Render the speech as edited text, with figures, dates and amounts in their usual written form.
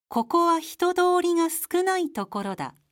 ここは人通りが少ないところだ。